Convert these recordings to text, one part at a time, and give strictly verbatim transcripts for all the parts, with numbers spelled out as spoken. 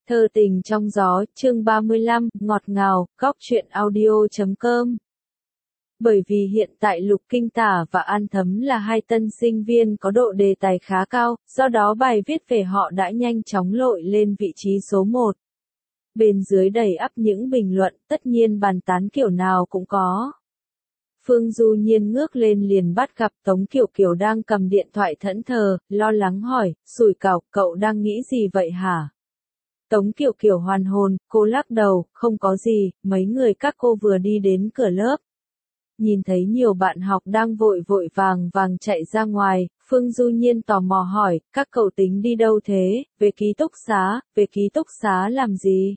Thơ tình trong gió, chương ba mươi lăm, ngọt ngào, góc truyện audio chấm com. Bởi vì hiện tại Lục Kinh Tả và An Thấm là hai tân sinh viên có độ đề tài khá cao, do đó bài viết về họ đã nhanh chóng lội lên vị trí số một. Bên dưới đầy ắp những bình luận, tất nhiên bàn tán kiểu nào cũng có. Phương Du Nhiên ngước lên liền bắt gặp Tống Kiều Kiều đang cầm điện thoại thẫn thờ, lo lắng hỏi, Sủi Cảo, cậu đang nghĩ gì vậy hả? Tống Kiều Kiều hoàn hồn, cô lắc đầu, không có gì, mấy người các cô vừa đi đến cửa lớp. Nhìn thấy nhiều bạn học đang vội vội vàng vàng chạy ra ngoài, Phương Du Nhiên tò mò hỏi, các cậu tính đi đâu thế, về ký túc xá, về ký túc xá làm gì?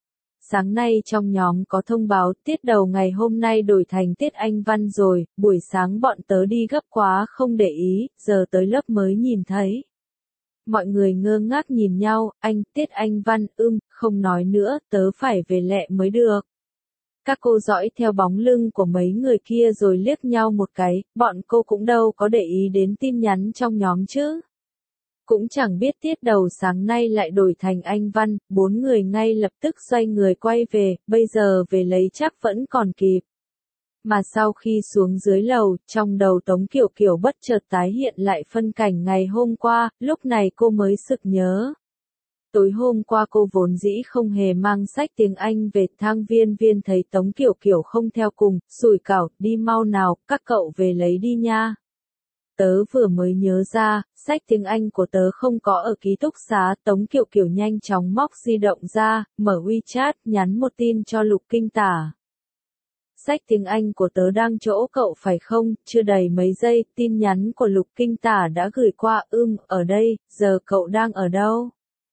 Sáng nay trong nhóm có thông báo tiết đầu ngày hôm nay đổi thành tiết Anh văn rồi, buổi sáng bọn tớ đi gấp quá không để ý, giờ tới lớp mới nhìn thấy. Mọi người ngơ ngác nhìn nhau, anh, tiết Anh văn, ưm, không nói nữa, tớ phải về lẹ mới được. Các cô dõi theo bóng lưng của mấy người kia rồi liếc nhau một cái, bọn cô cũng đâu có để ý đến tin nhắn trong nhóm chứ. Cũng chẳng biết tiết đầu sáng nay lại đổi thành Anh văn, bốn người ngay lập tức xoay người quay về, bây giờ về lấy chắc vẫn còn kịp. Mà sau khi xuống dưới lầu, trong đầu Tống Kiều Kiều bất chợt tái hiện lại phân cảnh ngày hôm qua, lúc này cô mới sực nhớ. Tối hôm qua cô vốn dĩ không hề mang sách tiếng Anh về, Thang Viên Viên thấy Tống Kiều Kiều không theo cùng, Sủi Cảo, đi mau nào, các cậu về lấy đi nha. Tớ vừa mới nhớ ra, sách tiếng Anh của tớ không có ở ký túc xá, Tống Kiều Kiều nhanh chóng móc di động ra, mở WeChat, nhắn một tin cho Lục Kinh Tả. Sách tiếng Anh của tớ đang chỗ cậu phải không, chưa đầy mấy giây, tin nhắn của Lục Kinh Tả đã gửi qua, ưm, ở đây, giờ cậu đang ở đâu?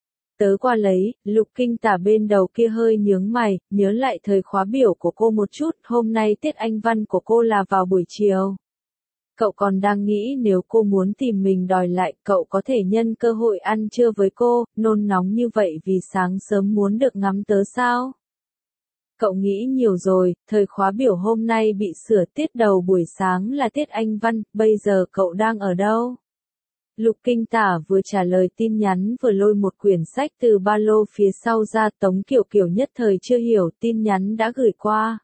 Tớ qua lấy, Lục Kinh Tả bên đầu kia hơi nhướng mày, nhớ lại thời khóa biểu của cô một chút, hôm nay tiết Anh văn của cô là vào buổi chiều. Cậu còn đang nghĩ nếu cô muốn tìm mình đòi lại, cậu có thể nhân cơ hội ăn trưa với cô, nôn nóng như vậy vì sáng sớm muốn được ngắm tớ sao? Cậu nghĩ nhiều rồi, thời khóa biểu hôm nay bị sửa, tiết đầu buổi sáng là tiết Anh văn, bây giờ cậu đang ở đâu? Lục Kinh Tả vừa trả lời tin nhắn vừa lôi một quyển sách từ ba lô phía sau ra, Tống Kiều Kiều nhất thời chưa hiểu tin nhắn đã gửi qua.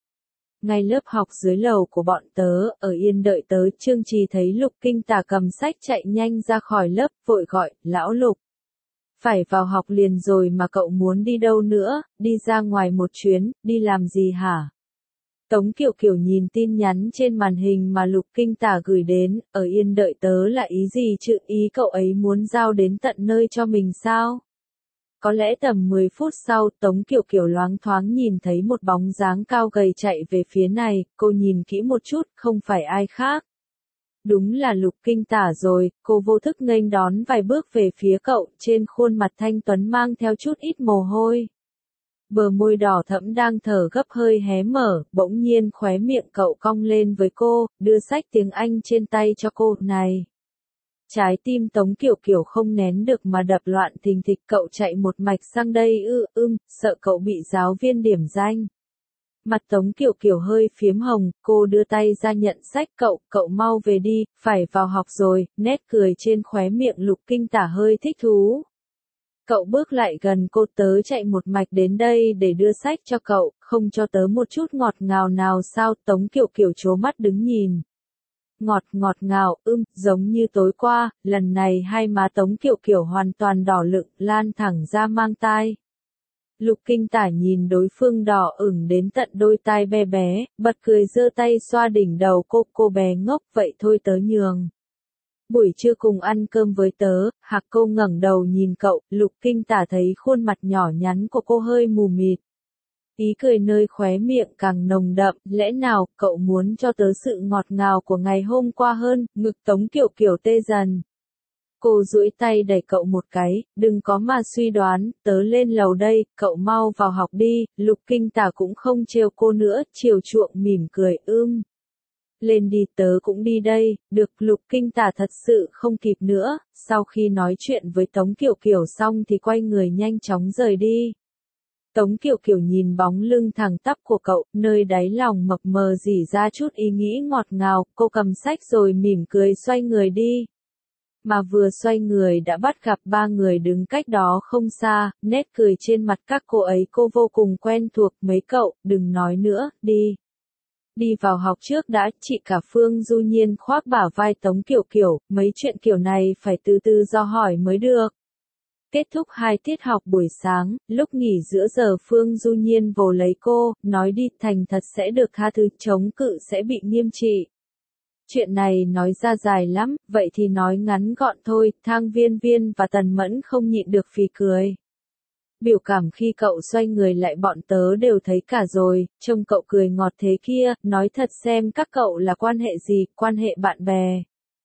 Ngay lớp học dưới lầu của bọn tớ, ở yên đợi tớ, Trương Trì thấy Lục Kinh Tả cầm sách chạy nhanh ra khỏi lớp, vội gọi, lão Lục. Phải vào học liền rồi mà cậu muốn đi đâu nữa, đi ra ngoài một chuyến, đi làm gì hả? Tống Kiều Kiều nhìn tin nhắn trên màn hình mà Lục Kinh Tả gửi đến, ở yên đợi tớ là ý gì chứ, ý cậu ấy muốn giao đến tận nơi cho mình sao? Có lẽ tầm mười phút sau, Tống Kiều Kiều loáng thoáng nhìn thấy một bóng dáng cao gầy chạy về phía này, cô nhìn kỹ một chút, không phải ai khác. Đúng là Lục Kinh Tả rồi, cô vô thức nghênh đón vài bước về phía cậu, trên khuôn mặt thanh tuấn mang theo chút ít mồ hôi. Bờ môi đỏ thẫm đang thở gấp hơi hé mở, bỗng nhiên khóe miệng cậu cong lên với cô, đưa sách tiếng Anh trên tay cho cô, này. Trái tim Tống Kiều Kiều không nén được mà đập loạn thình thịch, cậu chạy một mạch sang đây ư, ưm, sợ cậu bị giáo viên điểm danh. Mặt Tống Kiều Kiều hơi phiếm hồng, cô đưa tay ra nhận sách, cậu, cậu mau về đi, phải vào học rồi, nét cười trên khóe miệng Lục Kinh Tả hơi thích thú. Cậu bước lại gần cô, tớ chạy một mạch đến đây để đưa sách cho cậu, không cho tớ một chút ngọt ngào nào sao? Tống Kiều Kiều trố mắt đứng nhìn. Ngọt ngọt ngào, ưm, giống như tối qua, lần này hai má Tống Kiều Kiều hoàn toàn đỏ lựng, lan thẳng ra mang tai. Lục Kinh Tả nhìn đối phương đỏ ửng đến tận đôi tai bé bé, bật cười giơ tay xoa đỉnh đầu cô, cô bé ngốc, vậy thôi tớ nhường. Buổi trưa cùng ăn cơm với tớ, Hạc cô ngẩng đầu nhìn cậu, Lục Kinh Tả thấy khuôn mặt nhỏ nhắn của cô hơi mù mịt. Ý cười nơi khóe miệng càng nồng đậm, lẽ nào cậu muốn cho tớ sự ngọt ngào của ngày hôm qua hơn, ngực Tống Kiều Kiều tê dần. Cô duỗi tay đẩy cậu một cái, đừng có mà suy đoán, tớ lên lầu đây, cậu mau vào học đi, Lục Kinh Tả cũng không trêu cô nữa, chiều chuộng mỉm cười, ưm. Lên đi, tớ cũng đi đây, được. Lục Kinh Tả thật sự không kịp nữa, sau khi nói chuyện với Tống Kiều Kiều xong thì quay người nhanh chóng rời đi. Tống Kiều Kiều nhìn bóng lưng thẳng tắp của cậu, nơi đáy lòng mập mờ rỉ ra chút ý nghĩ ngọt ngào, cô cầm sách rồi mỉm cười xoay người đi. Mà vừa xoay người đã bắt gặp ba người đứng cách đó không xa, nét cười trên mặt các cô ấy cô vô cùng quen thuộc. Mấy cậu, đừng nói nữa, đi. Đi vào học trước đã, chị cả Phương Du Nhiên khoác bả vai Tống Kiều Kiều, mấy chuyện kiểu này phải từ từ do hỏi mới được. Kết thúc hai tiết học buổi sáng, lúc nghỉ giữa giờ Phương Du Nhiên vồ lấy cô, nói đi, thành thật sẽ được tha thứ, chống cự sẽ bị nghiêm trị. Chuyện này nói ra dài lắm, vậy thì nói ngắn gọn thôi. Thang Viên Viên và Tần Mẫn không nhịn được phì cười. Biểu cảm khi cậu xoay người lại bọn tớ đều thấy cả rồi, trông cậu cười ngọt thế kia, nói thật xem các cậu là quan hệ gì, quan hệ bạn bè.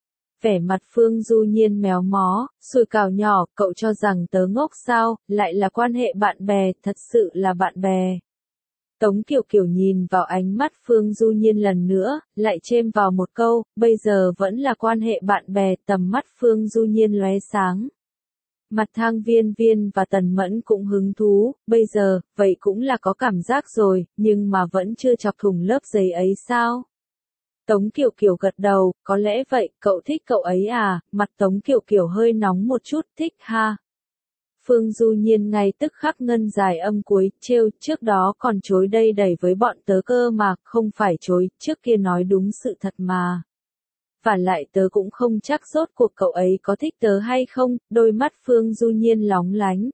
Vẻ mặt Phương Du Nhiên méo mó, sùi cào nhỏ, cậu cho rằng tớ ngốc sao, lại là quan hệ bạn bè, thật sự là bạn bè. Tống Kiều Kiều nhìn vào ánh mắt Phương Du Nhiên lần nữa, lại chêm vào một câu, bây giờ vẫn là quan hệ bạn bè. Tầm mắt Phương Du Nhiên lóe sáng. Mặt Thang Viên Viên và Tần Mẫn cũng hứng thú, bây giờ, vậy cũng là có cảm giác rồi, nhưng mà vẫn chưa chọc thủng lớp giấy ấy sao? Tống Kiều Kiều gật đầu, có lẽ vậy, cậu thích cậu ấy à? Mặt Tống Kiều Kiều hơi nóng một chút, thích ha. Phương Du Nhiên ngay tức khắc ngân dài âm cuối, trêu, trước đó còn chối đây đẩy với bọn tớ cơ mà, không phải chối, trước kia nói đúng sự thật mà. Và lại tớ cũng không chắc rốt cuộc cậu ấy có thích tớ hay không, đôi mắt Phương Du Nhiên lóng lánh.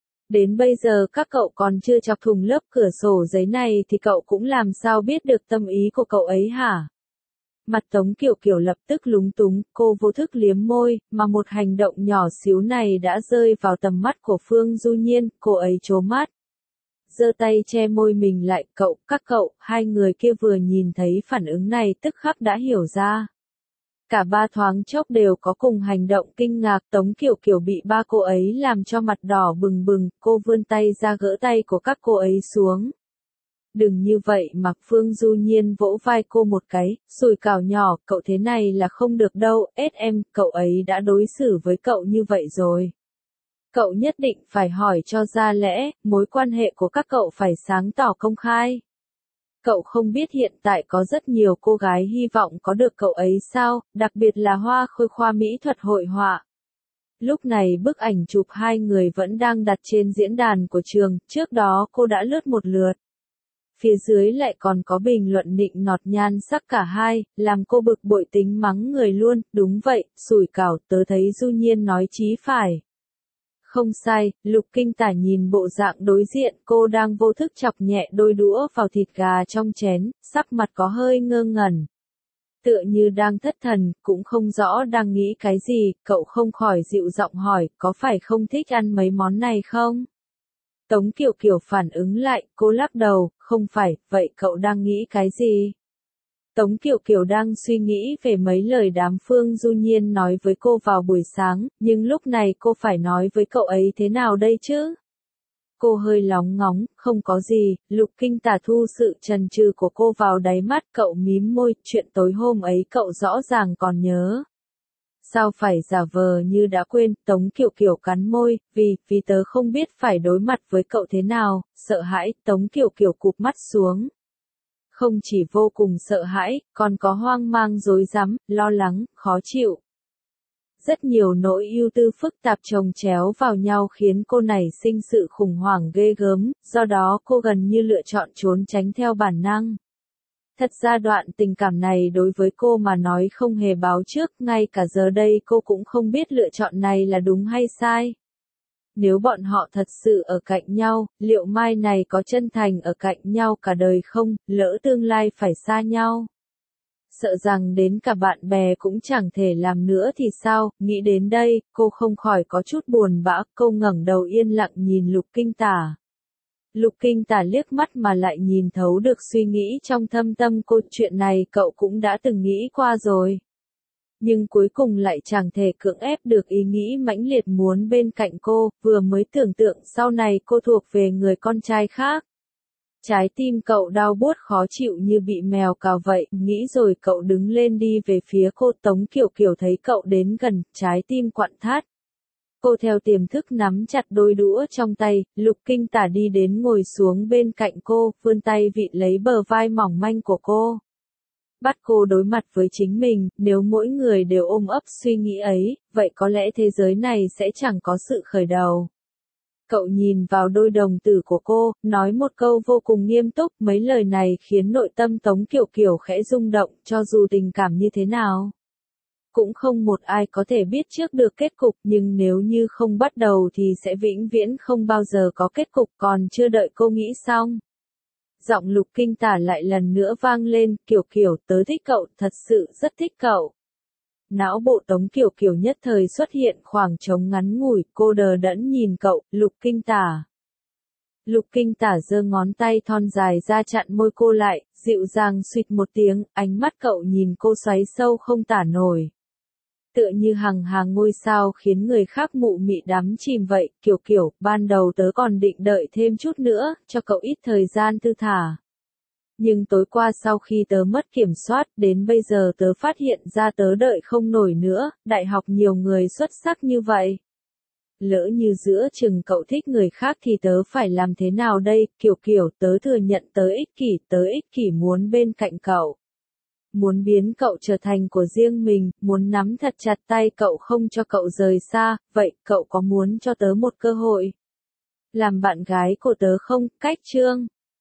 Đến bây giờ các cậu còn chưa chọc thủng lớp cửa sổ giấy này thì cậu cũng làm sao biết được tâm ý của cậu ấy hả? Mặt Tống Kiều Kiều lập tức lúng túng, cô vô thức liếm môi, mà một hành động nhỏ xíu này đã rơi vào tầm mắt của Phương Du Nhiên, cô ấy trố mắt. Giơ tay che môi mình lại, cậu, các cậu, hai người kia vừa nhìn thấy phản ứng này tức khắc đã hiểu ra. Cả ba thoáng chốc đều có cùng hành động kinh ngạc. Tống Kiều Kiều bị ba cô ấy làm cho mặt đỏ bừng bừng, cô vươn tay ra gỡ tay của các cô ấy xuống. Đừng như vậy mà. Phương Du Nhiên vỗ vai cô một cái, sùi cào nhỏ, cậu thế này là không được đâu, ết em, cậu ấy đã đối xử với cậu như vậy rồi. Cậu nhất định phải hỏi cho ra lẽ, mối quan hệ của các cậu phải sáng tỏ công khai. Cậu không biết hiện tại có rất nhiều cô gái hy vọng có được cậu ấy sao, đặc biệt là Hoa Khôi khoa mỹ thuật hội họa. Lúc này bức ảnh chụp hai người vẫn đang đặt trên diễn đàn của trường, trước đó cô đã lướt một lượt. Phía dưới lại còn có bình luận nịnh nọt nhan sắc cả hai, làm cô bực bội tính mắng người luôn. Đúng vậy, sủi cảo, tớ thấy Du Nhiên nói chí phải. Không sai, Lục Kinh Tả nhìn bộ dạng đối diện, cô đang vô thức chọc nhẹ đôi đũa vào thịt gà trong chén, sắc mặt có hơi ngơ ngẩn. Tựa như đang thất thần, cũng không rõ đang nghĩ cái gì, cậu không khỏi dịu giọng hỏi, có phải không thích ăn mấy món này không? Tống Kiều Kiều phản ứng lại, cô lắc đầu, không phải, vậy cậu đang nghĩ cái gì? Tống Kiều Kiều đang suy nghĩ về mấy lời đám Phương Du Nhiên nói với cô vào buổi sáng, nhưng lúc này cô phải nói với cậu ấy thế nào đây chứ? Cô hơi lóng ngóng, không có gì. Lục Kinh Tả thu sự chần chừ của cô vào đáy mắt, cậu mím môi, chuyện tối hôm ấy cậu rõ ràng còn nhớ. Sao phải giả vờ như đã quên? Tống Kiều Kiều cắn môi, vì, vì tớ không biết phải đối mặt với cậu thế nào, sợ hãi. Tống Kiều Kiều cụp mắt xuống. Không chỉ vô cùng sợ hãi, còn có hoang mang rối rắm, lo lắng, khó chịu. Rất nhiều nỗi ưu tư phức tạp chồng chéo vào nhau khiến cô nảy sinh sự khủng hoảng ghê gớm, do đó cô gần như lựa chọn trốn tránh theo bản năng. Thật ra đoạn tình cảm này đối với cô mà nói không hề báo trước, ngay cả giờ đây cô cũng không biết lựa chọn này là đúng hay sai. Nếu bọn họ thật sự ở cạnh nhau, liệu mai này có chân thành ở cạnh nhau cả đời không, lỡ tương lai phải xa nhau? Sợ rằng đến cả bạn bè cũng chẳng thể làm nữa thì sao? Nghĩ đến đây, cô không khỏi có chút buồn bã, cô ngẩng đầu yên lặng nhìn Lục Kinh Tả. Lục Kinh Tả liếc mắt mà lại nhìn thấu được suy nghĩ trong thâm tâm cô, chuyện này cậu cũng đã từng nghĩ qua rồi. Nhưng cuối cùng lại chẳng thể cưỡng ép được ý nghĩ mãnh liệt muốn bên cạnh cô, vừa mới tưởng tượng sau này cô thuộc về người con trai khác. Trái tim cậu đau buốt khó chịu như bị mèo cào vậy, nghĩ rồi cậu đứng lên đi về phía cô. Tống Kiều Kiều thấy cậu đến gần, trái tim quặn thắt. Cô theo tiềm thức nắm chặt đôi đũa trong tay, Lục Kinh Tả đi đến ngồi xuống bên cạnh cô, vươn tay vịn lấy bờ vai mỏng manh của cô. Bắt cô đối mặt với chính mình, nếu mỗi người đều ôm ấp suy nghĩ ấy, vậy có lẽ thế giới này sẽ chẳng có sự khởi đầu. Cậu nhìn vào đôi đồng tử của cô, nói một câu vô cùng nghiêm túc, mấy lời này khiến nội tâm Tống Kiều Kiều khẽ rung động, cho dù tình cảm như thế nào. Cũng không một ai có thể biết trước được kết cục, nhưng nếu như không bắt đầu thì sẽ vĩnh viễn không bao giờ có kết cục, còn chưa đợi cô nghĩ xong. Giọng Lục Kinh Tả lại lần nữa vang lên, Kiều Kiều, tớ thích cậu, thật sự rất thích cậu. Não bộ Tống Kiều Kiều nhất thời xuất hiện khoảng trống ngắn ngủi, cô đờ đẫn nhìn cậu, Lục Kinh Tả. Lục Kinh Tả giơ ngón tay thon dài ra chặn môi cô lại, dịu dàng suýt một tiếng, ánh mắt cậu nhìn cô xoáy sâu không tả nổi. Tựa như hàng hàng ngôi sao khiến người khác mụ mị đắm chìm vậy, Kiều Kiều, ban đầu tớ còn định đợi thêm chút nữa, cho cậu ít thời gian thư thả. Nhưng tối qua sau khi tớ mất kiểm soát, đến bây giờ tớ phát hiện ra tớ đợi không nổi nữa, đại học nhiều người xuất sắc như vậy. Lỡ như giữa chừng cậu thích người khác thì tớ phải làm thế nào đây, Kiều Kiều, tớ thừa nhận tớ ích kỷ, tớ ích kỷ muốn bên cạnh cậu. Muốn biến cậu trở thành của riêng mình, muốn nắm thật chặt tay cậu không cho cậu rời xa, vậy cậu có muốn cho tớ một cơ hội? Làm bạn gái của tớ không? Cách chương